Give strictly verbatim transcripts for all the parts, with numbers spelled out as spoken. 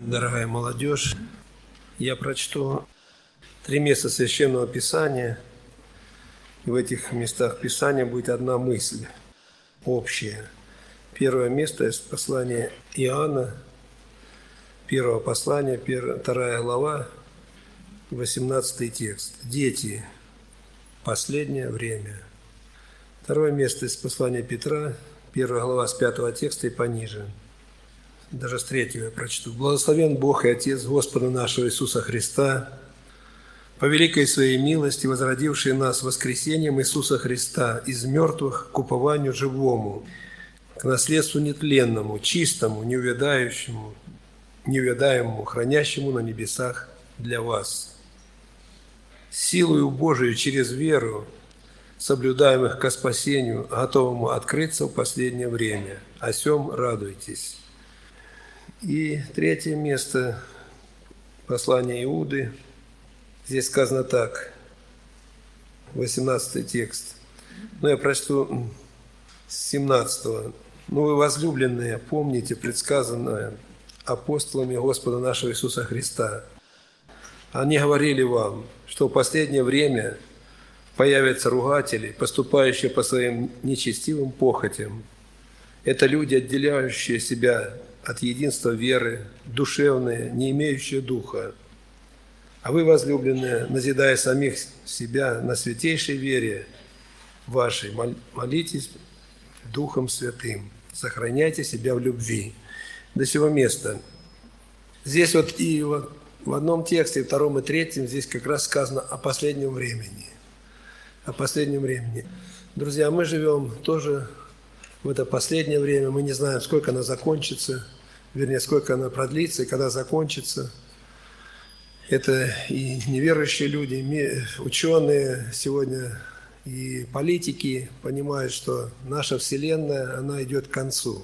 Дорогая молодежь, я прочту три места Священного Писания. И в этих местах Писания будет одна мысль общая. Первое место из послания Иоанна, первого послания, вторая глава, восемнадцатый текст. Дети, последнее время. Второе место из послания Петра, первая глава с пятого текста и пониже. Даже с третьего я прочту. «Благословен Бог и Отец Господа нашего Иисуса Христа, по великой Своей милости, возродивший нас воскресением Иисуса Христа из мертвых к упованию живому, к наследству нетленному, чистому, неувядающему, неувядаемому, хранящему на небесах для вас. Силою Божию через веру, соблюдаемых ко спасению, готовому открыться в последнее время. О сем радуйтесь». И третье место, послание Иуды. Здесь сказано так, восемнадцатый текст. Но я прочту с семнадцатого. «Ну вы, возлюбленные, помните предсказанное апостолами Господа нашего Иисуса Христа. Они говорили вам, что в последнее время появятся ругатели, поступающие по своим нечестивым похотям. Это люди, отделяющие себя от единства веры, душевные, не имеющие духа. А вы, возлюбленные, назидая самих себя на святейшей вере вашей, молитесь Духом Святым, сохраняйте себя в любви». До сего места. Здесь вот и вот в одном тексте, втором и третьем, здесь как раз сказано о последнем времени. О последнем времени. Друзья, мы живем тоже в это последнее время, мы не знаем, сколько она закончится, вернее, сколько она продлится и когда закончится. Это и неверующие люди, ученые сегодня, и политики понимают, что наша Вселенная, она идет к концу.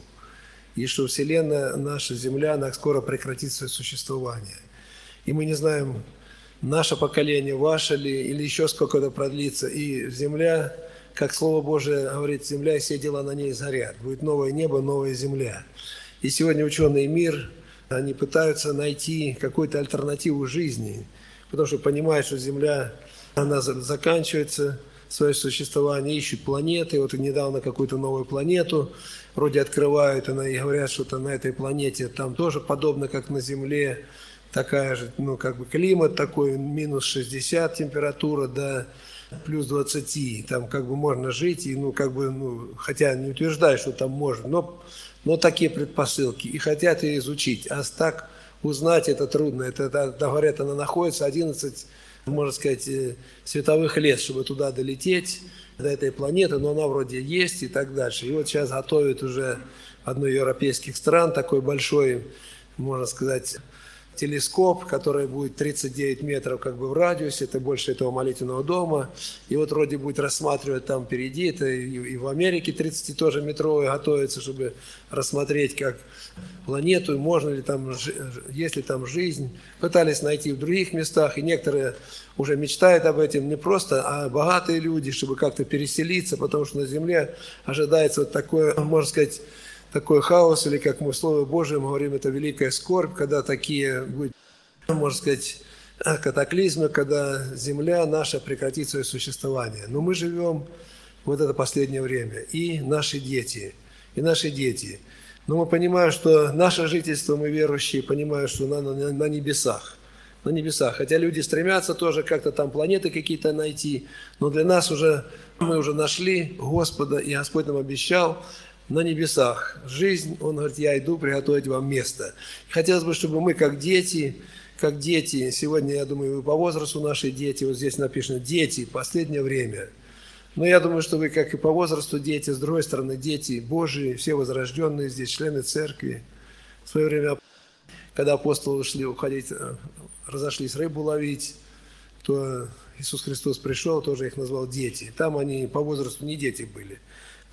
И что Вселенная, наша Земля, она скоро прекратит свое существование. И мы не знаем, наше поколение, ваше ли, или еще сколько-то продлится. И Земля, как Слово Божие говорит, земля и все дела на ней сгорят. Будет новое небо, новая земля. И сегодня ученый мир, они пытаются найти какую-то альтернативу жизни, потому что понимают, что Земля, она заканчивается свое существование, ищут планеты. Вот недавно какую-то новую планету вроде открывают, и говорят, что-то на этой планете там тоже подобно, как на Земле, такая же, ну, как бы климат такой, минус шестьдесят температура, да, плюс двадцать, там как бы можно жить, и, ну, как бы, ну, хотя не утверждаю, что там можно, но, но такие предпосылки, и хотят ее изучить, а так узнать это трудно, это, это, говорят, она находится одиннадцать, можно сказать, световых лет, чтобы туда долететь, до этой планеты, но она вроде есть и так дальше, и вот сейчас готовят уже одной из европейских стран такой большой, можно сказать, телескоп, который будет тридцать девять метров как бы в радиусе, это больше этого молитвенного дома, и вот вроде будет рассматривать там впереди, это и в Америке тридцать тоже метровый готовится, чтобы рассмотреть как планету, можно ли там, есть ли там жизнь, пытались найти в других местах, и некоторые уже мечтают об этом, не просто, а богатые люди, чтобы как-то переселиться, потому что на Земле ожидается вот такое, можно сказать, такой хаос, или, как мы в Слове Божьем говорим, это великая скорбь, когда такие будут, можно сказать, катаклизмы, когда земля наша прекратит свое существование. Но мы живем вот это последнее время, и наши дети, и наши дети. Но мы понимаем, что наше жительство, мы верующие, понимаем, что на, на, на небесах, на небесах. Хотя люди стремятся тоже как-то там планеты какие-то найти, но для нас уже, мы уже нашли Господа, и Господь нам обещал, на небесах жизнь, Он говорит, я иду приготовить вам место. Хотелось бы, чтобы мы, как дети, как дети, сегодня, я думаю, вы по возрасту наши дети, вот здесь написано «дети», последнее время. Но я думаю, что вы, как и по возрасту дети, с другой стороны, дети Божии, все возрожденные здесь, члены церкви. В свое время, когда апостолы шли уходить, разошлись рыбу ловить, то Иисус Христос пришел, тоже их назвал дети. Там они по возрасту не дети были.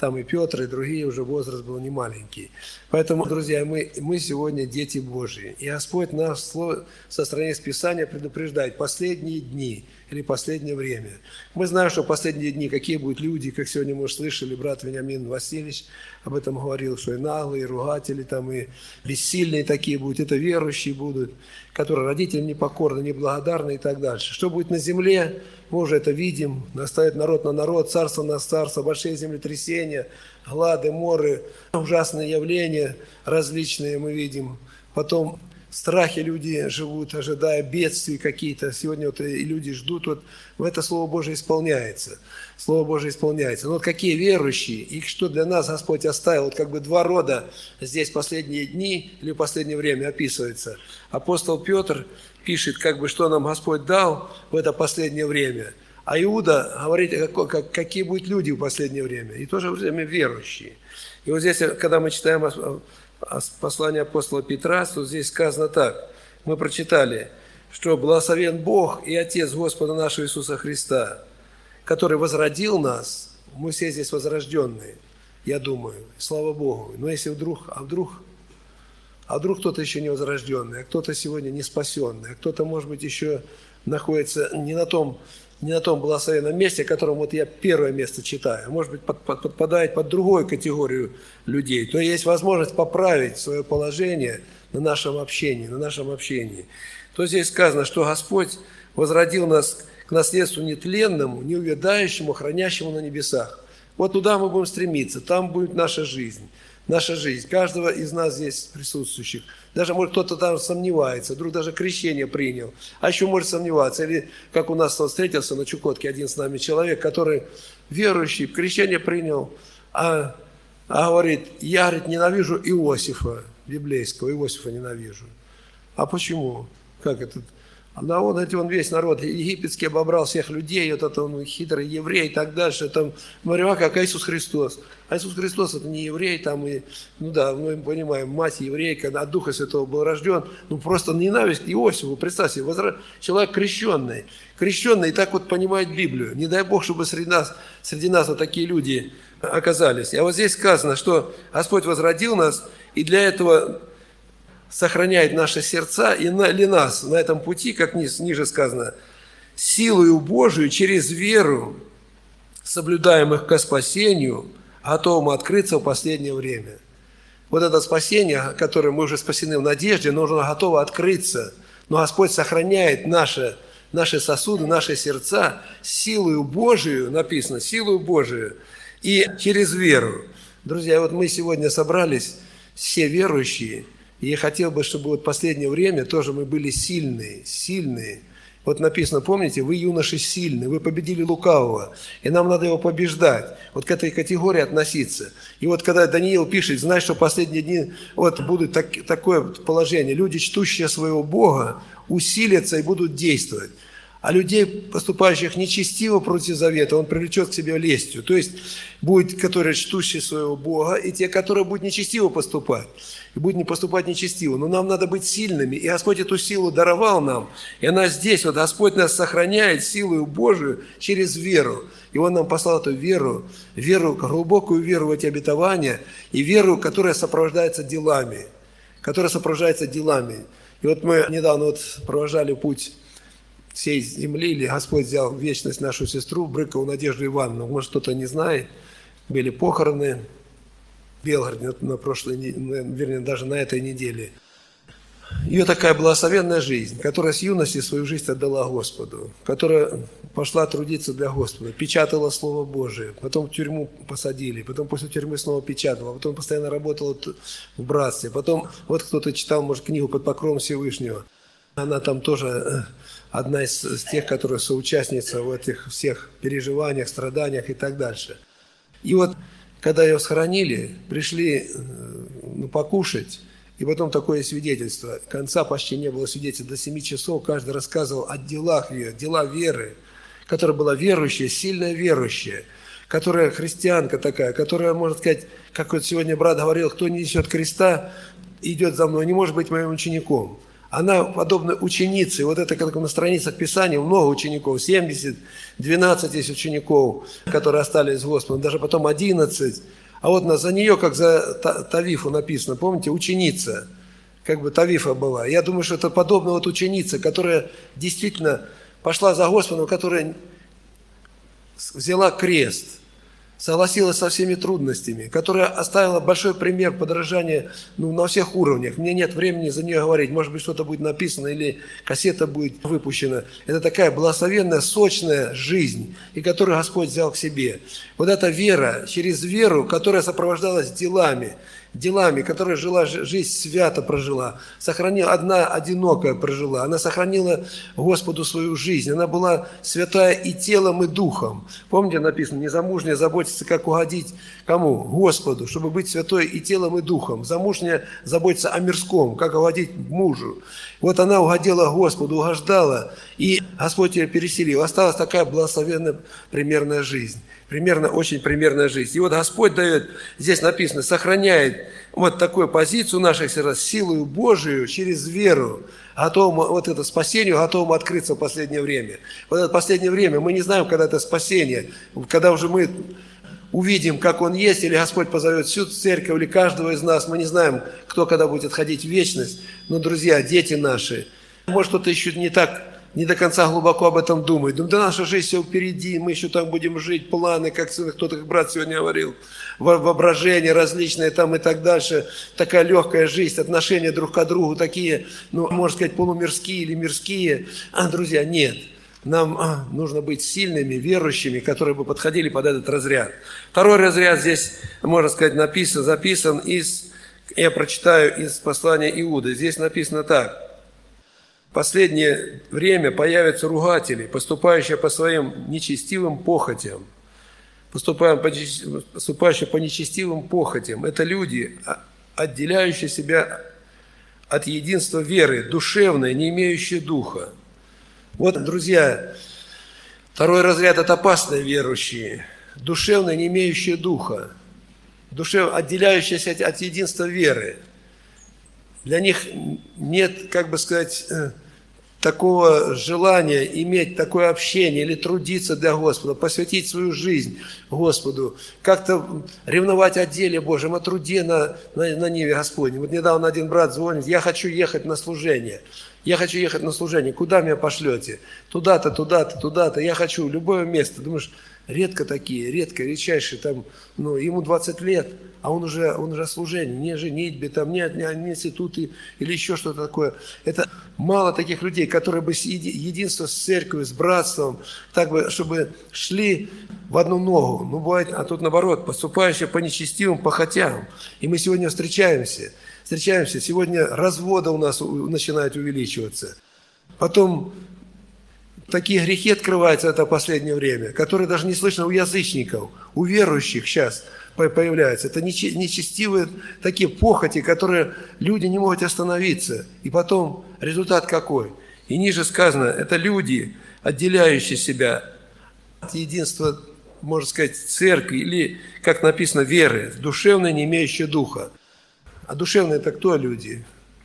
там и Петр, и другие, уже возраст был не маленький. Поэтому, друзья, мы, мы сегодня дети Божьи. И Господь нас со стороны из Писания предупреждает: последние дни или последнее время. Мы знаем, что последние дни, какие будут люди, как сегодня мы слышали, брат Вениамин Васильевич об этом говорил, что и наглые, и ругатели, там, и бессильные такие будут, это верующие будут, которые родителям непокорны, неблагодарны и так дальше. Что будет на земле, мы уже это видим, наставит народ на народ, царство на царство, большие землетрясения, глады, моры, ужасные явления различные мы видим. Потом в страхе люди живут, ожидая бедствий какие-то. Сегодня вот и люди ждут, вот это Слово Божие исполняется. Слово Божие исполняется. Но вот какие верующие, и что для нас Господь оставил, вот как бы два рода здесь последние дни или последнее время описывается. Апостол Петр пишет, как бы, что нам Господь дал в это последнее время. А Иуда говорит, какие будут люди в последнее время. И в то же время верующие. И вот здесь, когда мы читаем послание апостола Петра, то здесь сказано так. Мы прочитали, что благословен Бог и Отец Господа нашего Иисуса Христа, который возродил нас. Мы все здесь возрожденные, я думаю, слава Богу. Но если вдруг, а вдруг, а вдруг кто-то еще не возрожденный, а кто-то сегодня не спасенный, а кто-то, может быть, еще находится не на том, не на том благословенном месте, о котором вот я первое место читаю, может быть, под, под, подпадает под другую категорию людей, то есть возможность поправить свое положение на нашем общении, на нашем общении. То здесь сказано, что Господь возродил нас к наследству нетленному, неувядающему, хранящему на небесах. Вот туда мы будем стремиться, там будет наша жизнь. Наша жизнь, каждого из нас здесь присутствующих. Даже, может, кто-то там сомневается, вдруг даже крещение принял, а еще может сомневаться. Или, как у нас встретился на Чукотке один с нами человек, который верующий, крещение принял, а, а говорит, я, говорит, ненавижу Иосифа, библейского, Иосифа ненавижу. А почему? Как это? Да он, эти, он весь народ египетский обобрал всех людей, вот это он хитрый еврей и так дальше. Там, говорю, а как Иисус Христос? А Иисус Христос это не еврей, там и, ну да, мы понимаем, мать еврейка, от Духа Святого был рожден. Ну просто ненависть к Иосифу, представьте себе, возра... человек крещенный, крещенный и так вот понимает Библию. Не дай Бог, чтобы среди нас, среди нас вот такие люди оказались. А вот здесь сказано, что Господь возродил нас, и для этого сохраняет наши сердца и на, или нас на этом пути, как низ, ниже сказано, силою Божию через веру, соблюдаемых ко спасению, готовым открыться в последнее время. Вот это спасение, которое мы уже спасены в надежде, нужно готово открыться. Но Господь сохраняет наши, наши сосуды, наши сердца силою Божию, написано, силою Божию и через веру. Друзья, вот мы сегодня собрались, все верующие, и я хотел бы, чтобы вот в последнее время тоже мы были сильные, сильные. Вот написано, помните, вы, юноши, сильны, вы победили лукавого, и нам надо его побеждать, вот к этой категории относиться. И вот когда Даниил пишет, знай, что последние дни вот будут так, такое положение, люди, чтущие своего Бога, усилятся и будут действовать. А людей, поступающих нечестиво против завета, он привлечет к себе лестью. То есть, будет, которые чтущие своего Бога, и те, которые будут нечестиво поступать. И будут не поступать нечестиво. Но нам надо быть сильными. И Господь эту силу даровал нам. И она здесь, вот Господь нас сохраняет силою Божию через веру. И Он нам послал эту веру, веру, глубокую веру в эти обетования, и веру, которая сопровождается делами. Которая сопровождается делами. И вот мы недавно вот провожали путь всей земли, или Господь взял в вечность нашу сестру Брыкову Надежду Ивановну. Может, кто-то не знает. Были похороны в Белгороде на прошлой, вернее, даже на этой неделе. Ее такая благословенная жизнь, которая с юности свою жизнь отдала Господу, которая пошла трудиться для Господа, печатала Слово Божие, потом в тюрьму посадили, потом после тюрьмы снова печатала, потом постоянно работала в братстве, потом, вот кто-то читал, может, книгу «Под покровом Всевышнего». Она там тоже одна из, из тех, которая соучастница в этих всех переживаниях, страданиях и так дальше. И вот, когда ее схоронили, пришли ну, покушать, и потом такое свидетельство. Конца почти не было свидетельства. До семи часов каждый рассказывал о делах ее, дела веры, которая была верующая, сильная верующая, которая христианка такая, которая, можно сказать, как вот сегодня брат говорил, кто не несет креста, идет за мной, не может быть моим учеником. она подобна ученице. Вот это как на страницах Писания много учеников, семьдесят, двенадцать есть учеников, которые остались с Господом, даже потом одиннадцать. А вот за нее, как за Тавифу написано, помните, ученица, как бы Тавифа была. Я думаю, что это подобно вот ученице, которая действительно пошла за Господом, которая взяла крест, согласилась со всеми трудностями, которая оставила большой пример подражания ну, на всех уровнях. Мне нет времени за нее говорить. Может быть, что-то будет написано или кассета будет выпущена. Это такая благословенная, сочная жизнь, и которую Господь взял к себе. Вот эта вера, через веру, которая сопровождалась делами, делами, которая жила, жизнь свято прожила, сохранила, одна одинокая прожила, она сохранила Господу свою жизнь, она была святая и телом, и духом. Помните, написано, незамужняя заботится, как угодить кому? Господу, чтобы быть святой и телом, и духом. Замужняя заботится о мирском, как угодить мужу. Вот она угодила Господу, угождала, и Господь ее переселил. Осталась такая благословенная примерная жизнь. Примерно, очень примерная жизнь. И вот Господь дает, здесь написано, сохраняет вот такую позицию наших сердец, силою Божию через веру, готовым, вот это спасению, готовым открыться в последнее время. Вот это последнее время, мы не знаем, когда это спасение, когда уже мы увидим, как Он есть, или Господь позовет всю церковь, или каждого из нас, мы не знаем, кто когда будет отходить в вечность. Но, друзья, дети наши, может, кто-то еще не так, не до конца глубоко об этом думает. Да наша жизнь все впереди, мы еще там будем жить, планы, как кто-то, как брат сегодня говорил, воображение различные там и так дальше. Такая легкая жизнь, отношения друг к другу такие, ну, можно сказать, полумирские или мирские. А, друзья, нет. Нам а, нужно быть сильными, верующими, которые бы подходили под этот разряд. Второй разряд здесь, можно сказать, написан, записан из, я прочитаю из послания Иуды. Здесь написано так. В последнее время появятся ругатели, поступающие по своим нечестивым похотям. Поступающие по нечестивым похотям. Это люди, отделяющие себя от единства веры, душевной, не имеющие духа. Вот, друзья, второй разряд – это опасные верующие, душевные, не имеющие духа, душевно отделяющиеся от, от единства веры. Для них нет, как бы сказать, такого желания иметь такое общение или трудиться для Господа, посвятить свою жизнь Господу, как-то ревновать о деле Божьем, о труде на, на, на ниве Господней. Вот недавно один брат звонит, я хочу ехать на служение. Я хочу ехать на служение. Куда меня пошлете? Туда-то, туда-то, туда-то. Я хочу любое место. Думаешь, редко такие, редко, редчайшие. Там, ну, ему двадцать лет, а он уже, он уже служение, не женитьбе, там, не, не, не институты или еще что-то такое. Это мало таких людей, которые бы единство с церковью, с братством, так бы, чтобы шли в одну ногу. Ну, бывает, а тут наоборот, поступающие по нечестивым похотям. И мы сегодня встречаемся. Встречаемся, сегодня разводы у нас начинают увеличиваться. Потом такие грехи открываются в это последнее время, которые даже не слышно у язычников, у верующих сейчас появляются. Это нечестивые такие похоти, которые люди не могут остановиться. И потом результат какой? И ниже сказано, это люди, отделяющие себя от единства, можно сказать, церкви, или, как написано, веры, душевной, не имеющей духа. А душевные – это кто люди?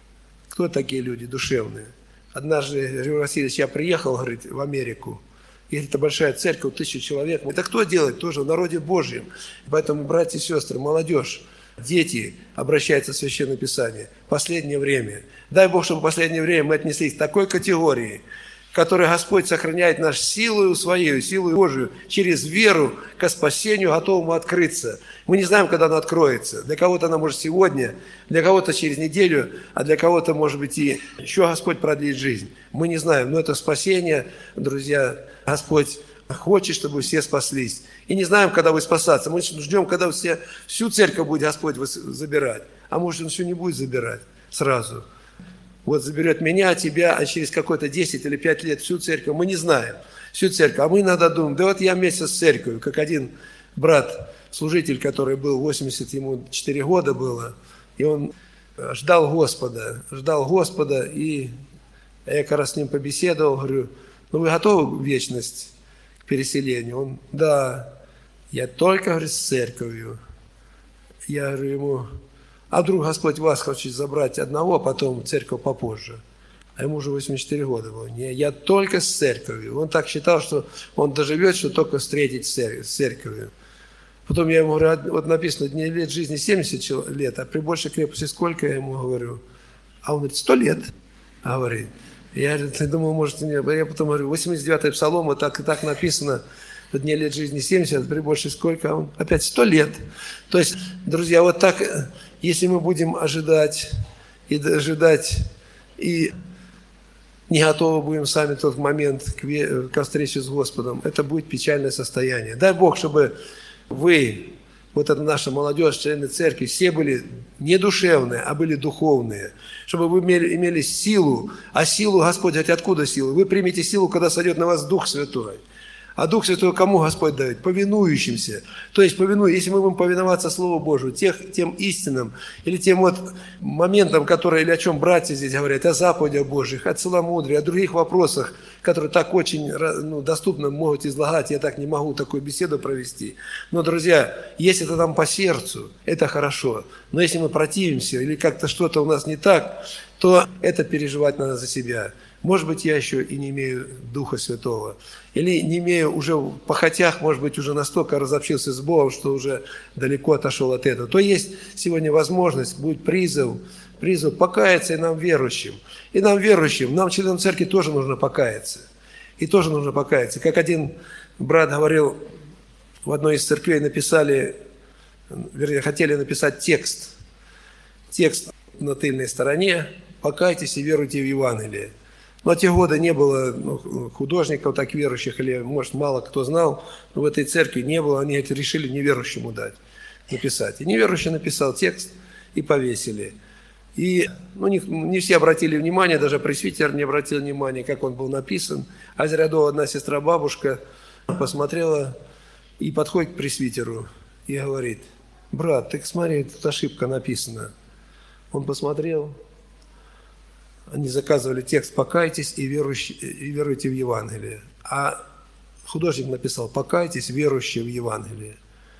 Кто такие люди душевные? Однажды, Григорий Васильевич, я приехал, говорит, в Америку, и это большая церковь, тысячу человек. Это кто делает? Тоже в народе Божьем. Поэтому, братья и сестры, молодежь, дети обращаются в Священное Писание. Последнее время. Дай Бог, чтобы в последнее время мы отнеслись к такой категории, которой Господь сохраняет нашу силу свою, силу Божию, через веру к спасению, готовому открыться. Мы не знаем, когда она откроется. Для кого-то она может сегодня, для кого-то через неделю, а для кого-то, может быть, и еще Господь продлит жизнь. Мы не знаем, но это спасение, друзья, Господь хочет, чтобы все спаслись. И не знаем, когда вы спасаться. Мы ждем, когда все, всю церковь будет Господь забирать. А может, Он все не будет забирать сразу. Вот заберет меня, тебя, а через какой-то десять или пять лет всю церковь. Мы не знаем всю церковь. А мы иногда думаем, да вот я вместе с церковью, как один брат, служитель, который был восемьдесят, ему четыре года было, и он ждал Господа, ждал Господа, и я как раз с ним побеседовал, говорю, ну вы готовы в вечность к переселению? Он, да, я только, говорит, с церковью. Я говорю ему, а вдруг Господь вас хочет забрать одного, а потом церковь попозже. А ему уже восемьдесят четыре года было. Не, я только с церковью. Он так считал, что он доживет, что только встретить с церковью. Потом я ему говорю, вот написано, дней лет жизни семьдесят лет, а при большей крепости сколько, я ему говорю? А он говорит, сто лет, говорит. Я, я думал, может, нет. Я потом говорю, восемьдесят девятый псалом, вот так и так написано, дней лет жизни семьдесят, при большей сколько, а он опять сто лет. То есть, друзья, вот так, если мы будем ожидать и ожидать, и не готовы будем сами в тот момент к, ко встрече с Господом, это будет печальное состояние. Дай Бог, чтобы вы, вот эта наша молодежь, члены церкви, все были не душевные, а были духовные. Чтобы вы имели, имели силу. А силу, Господь, говорит, откуда сила? Вы примете силу, когда сойдет на вас Дух Святой. А Дух Святой кому Господь дает? Повинующимся. То есть, повинуя, если мы будем повиноваться Слову Божию, тех, тем истинам, или тем вот моментам, которые, или о чем братья здесь говорят, о заповедях Божьих, о целомудрии, о других вопросах, которые так очень ну, доступно могут излагать, я так не могу такую беседу провести. Но, друзья, если это нам по сердцу, это хорошо. Но если мы противимся, или как-то что-то у нас не так, то это переживать надо за себя. Может быть, я еще и не имею Духа Святого. Или не имею уже в похотях, может быть, уже настолько разобщился с Богом, что уже далеко отошел от этого. То есть сегодня возможность, будет призыв, призыв покаяться и нам верующим. И нам верующим, нам, членам церкви, тоже нужно покаяться. И тоже нужно покаяться. Как один брат говорил, в одной из церквей написали, вернее, хотели написать текст. Текст на тыльной стороне «Покайтесь и веруйте в Евангелие». Но те годы не было ну, художников так верующих, или, может, мало кто знал, но в этой церкви не было, они это решили неверующему дать, написать. И неверующий написал текст и повесили. И ну, не, не все обратили внимание, даже пресвитер не обратил внимания, как он был написан. А из рядов одна сестра-бабушка посмотрела и подходит к пресвитеру и говорит: брат, ты смотри, тут ошибка написана. Он посмотрел. Они заказывали текст «Покайтесь и, верующие, и веруйте в Евангелие». А художник написал «Покайтесь, верующие в Евангелие».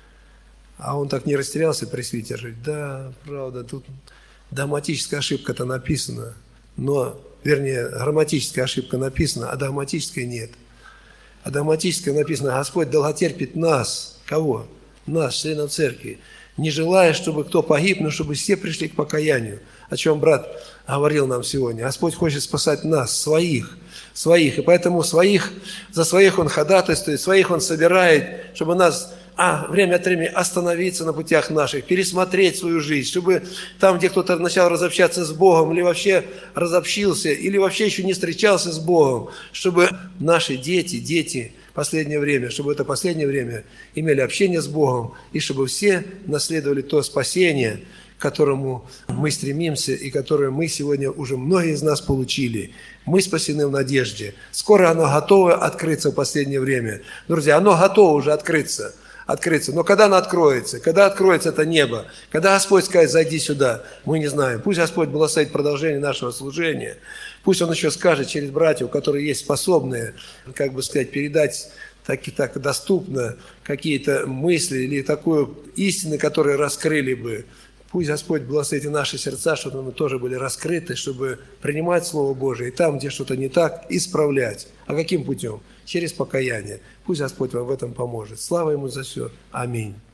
А он так не растерялся, пресвитер, говорит: да, правда, тут догматическая ошибка-то написана, но, вернее, грамматическая ошибка написана, а догматической нет. А догматической написано: Господь долготерпит нас, кого? Нас, членов церкви, не желая, чтобы кто погиб, но чтобы все пришли к покаянию. О чем брат говорил нам сегодня. Господь хочет спасать нас, своих, своих. И поэтому своих, за своих Он ходатайствует, своих Он собирает, чтобы нас а, время от времени остановиться на путях наших, пересмотреть свою жизнь, чтобы там, где кто-то начал разобщаться с Богом, или вообще разобщился, или вообще еще не встречался с Богом, чтобы наши дети, дети в последнее время, чтобы это последнее время имели общение с Богом, и чтобы все наследовали то спасение, к которому мы стремимся и которое мы сегодня уже многие из нас получили. Мы спасены в надежде. Скоро оно готово открыться в последнее время. Друзья, оно готово уже открыться. открыться. Но когда оно откроется? Когда откроется это небо? Когда Господь скажет: зайди сюда? Мы не знаем. Пусть Господь благословит продолжение нашего служения. Пусть Он еще скажет через братьев, которые есть способные, как бы сказать, передать так и так доступно какие-то мысли или такую истину, которые раскрыли бы. Пусть Господь благословит и наши сердца, чтобы мы тоже были раскрыты, чтобы принимать Слово Божие, и там, где что-то не так, исправлять. А каким путем? Через покаяние. Пусть Господь вам в этом поможет. Слава Ему за все. Аминь.